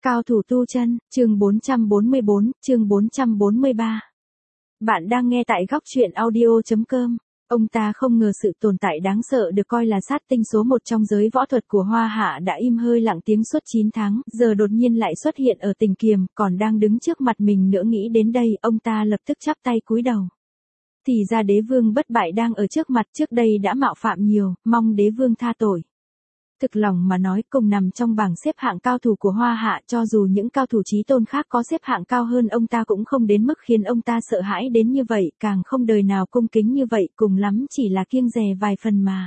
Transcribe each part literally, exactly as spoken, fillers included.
Cao thủ tu chân, chương bốn trăm bốn mươi bốn, chương bốn trăm bốn mươi ba. Bạn đang nghe tại góc truyện audio chấm com. Ông ta không ngờ sự tồn tại đáng sợ được coi là sát tinh số một trong giới võ thuật của Hoa Hạ đã im hơi lặng tiếng suốt chín tháng, giờ đột nhiên lại xuất hiện ở Tình Kiềm, còn đang đứng trước mặt mình nữa. Nghĩ đến đây, ông ta lập tức chắp tay cúi đầu. Thì ra đế vương bất bại đang ở trước mặt, trước đây đã mạo phạm nhiều, mong đế vương tha tội. Thực lòng mà nói, cùng nằm trong bảng xếp hạng cao thủ của Hoa Hạ, cho dù những cao thủ chí tôn khác có xếp hạng cao hơn ông ta cũng không đến mức khiến ông ta sợ hãi đến như vậy, càng không đời nào cung kính như vậy, cùng lắm chỉ là kiêng dè vài phần mà.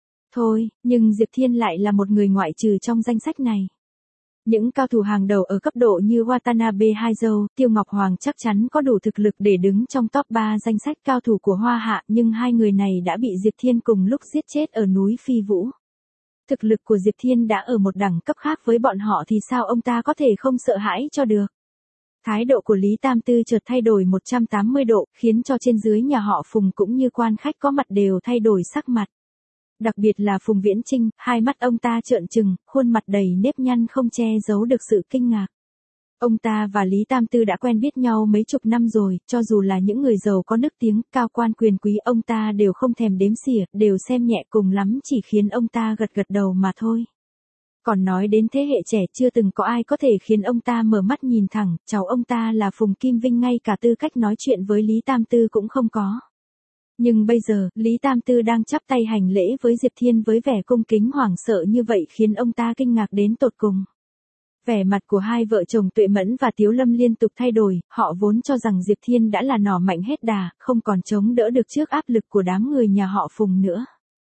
Thôi, nhưng Diệp Thiên lại là một người ngoại trừ trong danh sách này. Những cao thủ hàng đầu ở cấp độ như Watanabe Haizou, Tiêu Ngọc Hoàng chắc chắn có đủ thực lực để đứng trong top ba danh sách cao thủ của Hoa Hạ, nhưng hai người này đã bị Diệp Thiên cùng lúc giết chết ở núi Phi Vũ. Thực lực của Diệp Thiên đã ở một đẳng cấp khác với bọn họ thì sao ông ta có thể không sợ hãi cho được. Thái độ của Lý Tam Tư chợt thay đổi một trăm tám mươi độ, khiến cho trên dưới nhà họ Phùng cũng như quan khách có mặt đều thay đổi sắc mặt. Đặc biệt là Phùng Viễn Chinh, hai mắt ông ta trợn trừng, khuôn mặt đầy nếp nhăn không che giấu được sự kinh ngạc. Ông ta và Lý Tam Tư đã quen biết nhau mấy chục năm rồi, cho dù là những người giàu có nức tiếng, cao quan quyền quý, ông ta đều không thèm đếm xỉa, đều xem nhẹ, cùng lắm chỉ khiến ông ta gật gật đầu mà thôi. Còn nói đến thế hệ trẻ, chưa từng có ai có thể khiến ông ta mở mắt nhìn thẳng, cháu ông ta là Phùng Kim Vinh ngay cả tư cách nói chuyện với Lý Tam Tư cũng không có. Nhưng bây giờ, Lý Tam Tư đang chắp tay hành lễ với Diệp Thiên với vẻ cung kính hoảng sợ như vậy khiến ông ta kinh ngạc đến tột cùng. Vẻ mặt của hai vợ chồng Tuệ Mẫn và Tiếu Lâm liên tục thay đổi, họ vốn cho rằng Diệp Thiên đã là nỏ mạnh hết đà, không còn chống đỡ được trước áp lực của đám người nhà họ Phùng nữa.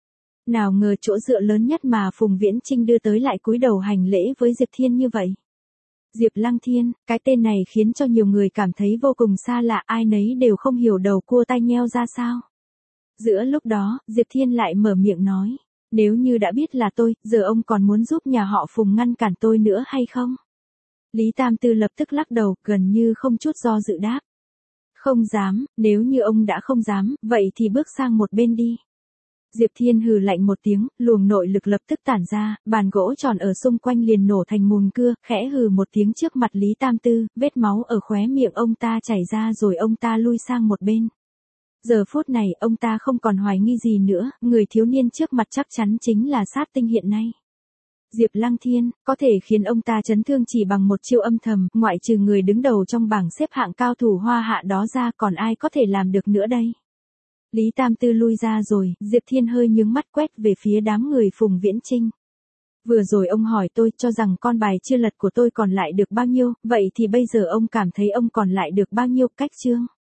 Nào ngờ chỗ dựa lớn nhất mà Phùng Viễn Chinh đưa tới lại cúi đầu hành lễ với Diệp Thiên như vậy. Diệp Lăng Thiên, cái tên này khiến cho nhiều người cảm thấy vô cùng xa lạ, ai nấy đều không hiểu đầu cua tai nheo ra sao. Giữa lúc đó, Diệp Thiên lại mở miệng nói. Nếu như đã biết là tôi, giờ ông còn muốn giúp nhà họ Phùng ngăn cản tôi nữa hay không? Lý Tam Tư lập tức lắc đầu, gần như không chút do dự đáp. Không dám, nếu như ông đã không dám, vậy thì bước sang một bên đi. Diệp Thiên hừ lạnh một tiếng, luồng nội lực lập tức tản ra, bàn gỗ tròn ở xung quanh liền nổ thành mùn cưa, khẽ hừ một tiếng trước mặt Lý Tam Tư, vết máu ở khóe miệng ông ta chảy ra rồi ông ta lui sang một bên. Giờ phút này, ông ta không còn hoài nghi gì nữa, người thiếu niên trước mặt chắc chắn chính là sát tinh hiện nay. Diệp Lăng Thiên, có thể khiến ông ta chấn thương chỉ bằng một chiêu âm thầm, ngoại trừ người đứng đầu trong bảng xếp hạng cao thủ Hoa Hạ đó ra, còn ai có thể làm được nữa đây? Lý Tam Tư lui ra rồi, Diệp Thiên hơi nhướng mắt quét về phía đám người Phùng Viễn Chinh. Vừa rồi ông hỏi tôi cho rằng con bài chưa lật của tôi còn lại được bao nhiêu, vậy thì bây giờ ông cảm thấy ông còn lại được bao nhiêu cách chương?